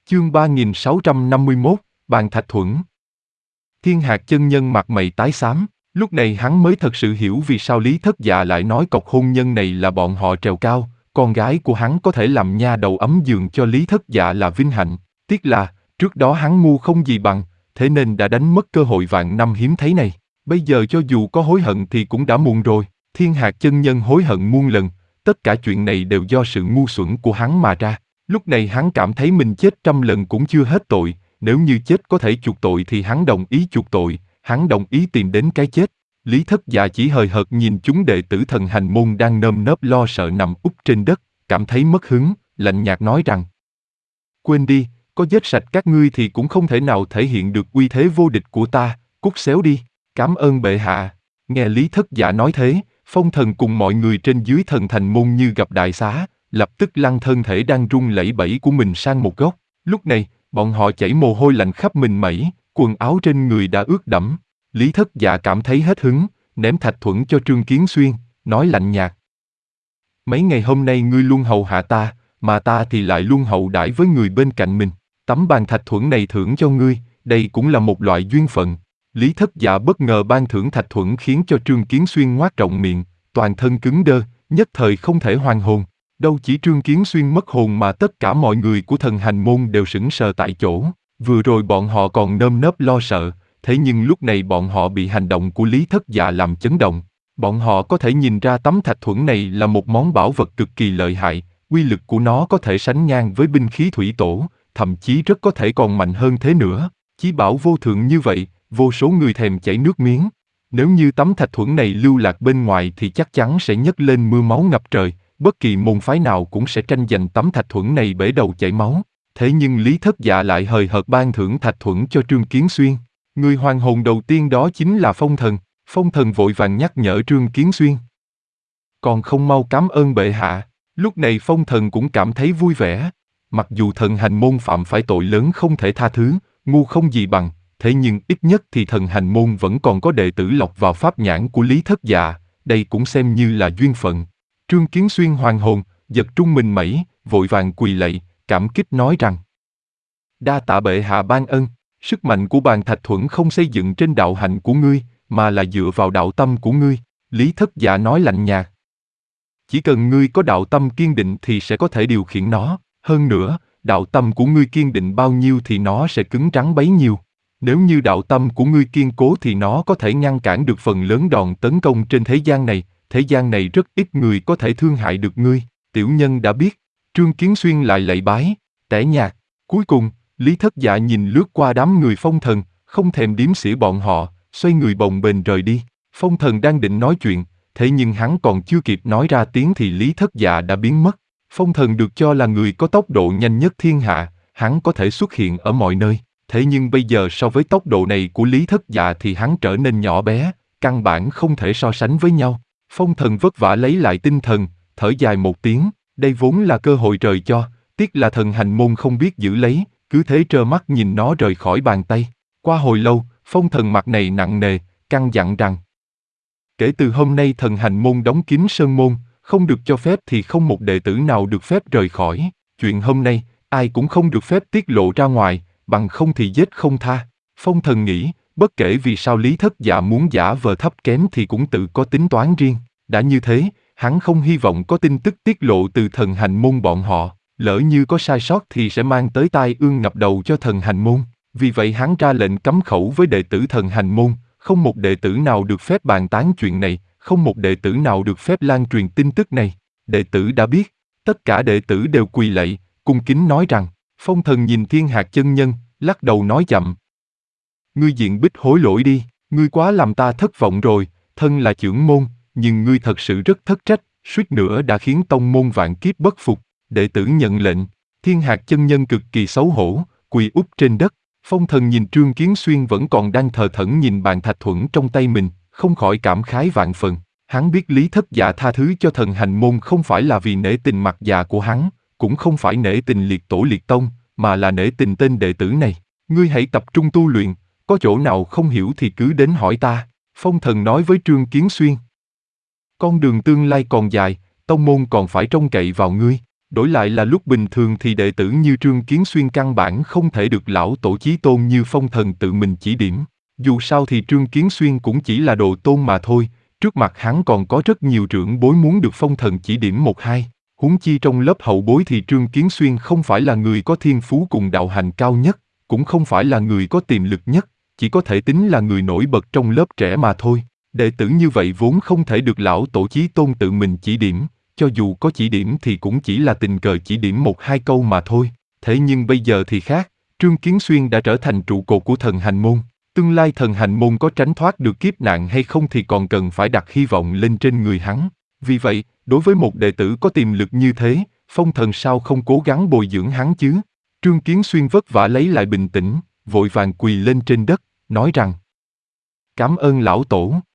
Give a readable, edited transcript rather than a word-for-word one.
Chương 3651, Bàn Thạch Thuẫn. Thiên Hạc chân nhân mặt mày tái xám, lúc này hắn mới thật sự hiểu vì sao Lý Thất Dạ lại nói cọc hôn nhân này là bọn họ trèo cao, con gái của hắn có thể làm nha đầu ấm giường cho Lý Thất Dạ là vinh hạnh, tiếc là, trước đó hắn ngu không gì bằng, thế nên đã đánh mất cơ hội vạn năm hiếm thấy này, bây giờ cho dù có hối hận thì cũng đã muộn rồi. Thiên Hạc chân nhân hối hận muôn lần, tất cả chuyện này đều do sự ngu xuẩn của hắn mà ra. Lúc này hắn cảm thấy mình chết 100 lần cũng chưa hết tội, nếu như chết có thể chuộc tội thì hắn đồng ý chuộc tội, hắn đồng ý tìm đến cái chết. Lý Thất Dạ chỉ hời hợt nhìn chúng đệ tử thần hành môn đang nơm nớp lo sợ nằm úp trên đất, cảm thấy mất hứng, lạnh nhạt nói rằng: quên đi, có giết sạch các ngươi thì cũng không thể nào thể hiện được uy thế vô địch của ta, cút xéo đi, cảm ơn bệ hạ. Nghe Lý Thất Dạ nói thế, Phong Thần cùng mọi người trên dưới thần thành môn như gặp đại xá, lập tức lăn thân thể đang run lẩy bẩy của mình sang một góc. Lúc này, bọn họ chảy mồ hôi lạnh khắp mình mẩy, quần áo trên người đã ướt đẫm. Lý Thất Dạ cảm thấy hết hứng, ném thạch thuẫn cho Trương Kiến Xuyên, nói lạnh nhạt: mấy ngày hôm nay ngươi luôn hầu hạ ta, mà ta thì lại luôn hậu đãi với người bên cạnh mình. Tấm bàn thạch thuẫn này thưởng cho ngươi, đây cũng là một loại duyên phận. Lý Thất Dạ bất ngờ ban thưởng thạch thuẫn khiến cho Trương Kiến Xuyên ngoác rộng miệng, toàn thân cứng đơ, nhất thời không thể hoàn hồn. Đâu chỉ Trương Kiến Xuyên mất hồn mà tất cả mọi người của thần hành môn đều sững sờ tại chỗ. Vừa rồi bọn họ còn nơm nớp lo sợ, thế nhưng lúc này bọn họ bị hành động của Lý Thất Dạ làm chấn động. Bọn họ có thể nhìn ra tấm thạch thuẫn này là một món bảo vật cực kỳ lợi hại, uy lực của nó có thể sánh ngang với binh khí thủy tổ, thậm chí rất có thể còn mạnh hơn thế nữa. Chí bảo vô thượng như vậy, vô số người thèm chảy nước miếng. Nếu như tấm thạch thuẫn này lưu lạc bên ngoài thì chắc chắn sẽ nhấc lên mưa máu ngập trời, bất kỳ môn phái nào cũng sẽ tranh giành tấm thạch thuẫn này bể đầu chảy máu. Thế nhưng Lý Thất Dạ lại hời hợt ban thưởng thạch thuẫn cho Trương Kiến Xuyên. Người hoàn hồn đầu tiên đó chính là Phong Thần. Phong Thần vội vàng nhắc nhở Trương Kiến Xuyên: còn không mau cảm ơn bệ hạ. Lúc này Phong Thần cũng cảm thấy vui vẻ. Mặc dù thần hành môn phạm phải tội lớn không thể tha thứ, ngu không gì bằng, thế nhưng ít nhất thì thần hành môn vẫn còn có đệ tử lọc vào pháp nhãn của Lý Thất Dạ, đây cũng xem như là duyên phận. Trương Kiến Xuyên hoàn hồn, giật trung mình mẩy, vội vàng quỳ lạy, cảm kích nói rằng: đa tạ bệ hạ ban ân, sức mạnh của bàn thạch thuẫn không xây dựng trên đạo hạnh của ngươi, mà là dựa vào đạo tâm của ngươi. Lý Thất Dạ nói lạnh nhạt: chỉ cần ngươi có đạo tâm kiên định thì sẽ có thể điều khiển nó, hơn nữa, đạo tâm của ngươi kiên định bao nhiêu thì nó sẽ cứng rắn bấy nhiêu. Nếu như đạo tâm của ngươi kiên cố thì nó có thể ngăn cản được phần lớn đòn tấn công trên thế gian này rất ít người có thể thương hại được ngươi, tiểu nhân đã biết. Trương Kiến Xuyên lại lạy bái, tẻ nhạt. Cuối cùng, Lý Thất Dạ nhìn lướt qua đám người Phong Thần, không thèm đếm xỉa bọn họ, xoay người bồng bềnh rời đi. Phong Thần đang định nói chuyện, thế nhưng hắn còn chưa kịp nói ra tiếng thì Lý Thất Dạ đã biến mất. Phong Thần được cho là người có tốc độ nhanh nhất thiên hạ, hắn có thể xuất hiện ở mọi nơi. Thế nhưng bây giờ so với tốc độ này của Lý Thất Dạ thì hắn trở nên nhỏ bé, căn bản không thể so sánh với nhau. Phong Thần vất vả lấy lại tinh thần, thở dài một tiếng, đây vốn là cơ hội trời cho, tiếc là thần hành môn không biết giữ lấy, cứ thế trơ mắt nhìn nó rời khỏi bàn tay. Qua hồi lâu, Phong Thần mặt này nặng nề, căn dặn rằng: kể từ hôm nay thần hành môn đóng kín sơn môn, không được cho phép thì không một đệ tử nào được phép rời khỏi. Chuyện hôm nay, ai cũng không được phép tiết lộ ra ngoài, bằng không thì giết không tha. Phong Thần nghĩ, bất kể vì sao Lý Thất Dạ muốn giả vờ thấp kém thì cũng tự có tính toán riêng. Đã như thế, hắn không hy vọng có tin tức tiết lộ từ thần hành môn bọn họ. Lỡ như có sai sót thì sẽ mang tới tai ương ngập đầu cho thần hành môn. Vì vậy hắn ra lệnh cấm khẩu với đệ tử thần hành môn, không một đệ tử nào được phép bàn tán chuyện này, không một đệ tử nào được phép lan truyền tin tức này. Đệ tử đã biết, tất cả đệ tử đều quỳ lạy, cung kính nói rằng. Phong Thần nhìn Thiên Hạc chân nhân, lắc đầu nói chậm: ngươi diện bích hối lỗi đi, ngươi quá làm ta thất vọng rồi, thân là trưởng môn, nhưng ngươi thật sự rất thất trách, suýt nữa đã khiến tông môn vạn kiếp bất phục. Đệ tử nhận lệnh. Thiên Hạc chân nhân cực kỳ xấu hổ, quỳ úp trên đất. Phong Thần nhìn Trương Kiến Xuyên vẫn còn đang thờ thẫn nhìn bàn thạch thuẫn trong tay mình, không khỏi cảm khái vạn phần. Hắn biết Lý Thất Dạ tha thứ cho thần hành môn không phải là vì nể tình mặt già của hắn, cũng không phải nể tình liệt tổ liệt tông, mà là nể tình tên đệ tử này. Ngươi hãy tập trung tu luyện, có chỗ nào không hiểu thì cứ đến hỏi ta. Phong Thần nói với Trương Kiến Xuyên. Con đường tương lai còn dài, tông môn còn phải trông cậy vào ngươi. Đổi lại là lúc bình thường thì đệ tử như Trương Kiến Xuyên căn bản không thể được lão tổ chí tôn như Phong Thần tự mình chỉ điểm. Dù sao thì Trương Kiến Xuyên cũng chỉ là đồ tôn mà thôi, trước mặt hắn còn có rất nhiều trưởng bối muốn được Phong Thần chỉ điểm một hai. Huống chi trong lớp hậu bối thì Trương Kiến Xuyên không phải là người có thiên phú cùng đạo hành cao nhất, cũng không phải là người có tiềm lực nhất, chỉ có thể tính là người nổi bật trong lớp trẻ mà thôi. Đệ tử như vậy vốn không thể được lão tổ chí tôn tự mình chỉ điểm, cho dù có chỉ điểm thì cũng chỉ là tình cờ chỉ điểm một hai câu mà thôi. Thế nhưng bây giờ thì khác, Trương Kiến Xuyên đã trở thành trụ cột của thần hành môn. Tương lai thần hành môn có tránh thoát được kiếp nạn hay không thì còn cần phải đặt hy vọng lên trên người hắn. Vì vậy, đối với một đệ tử có tiềm lực như thế, Phong Thần sao không cố gắng bồi dưỡng hắn chứ? Trương Kiến Xuyên vất vả lấy lại bình tĩnh, vội vàng quỳ lên trên đất, nói rằng: Cảm ơn lão tổ.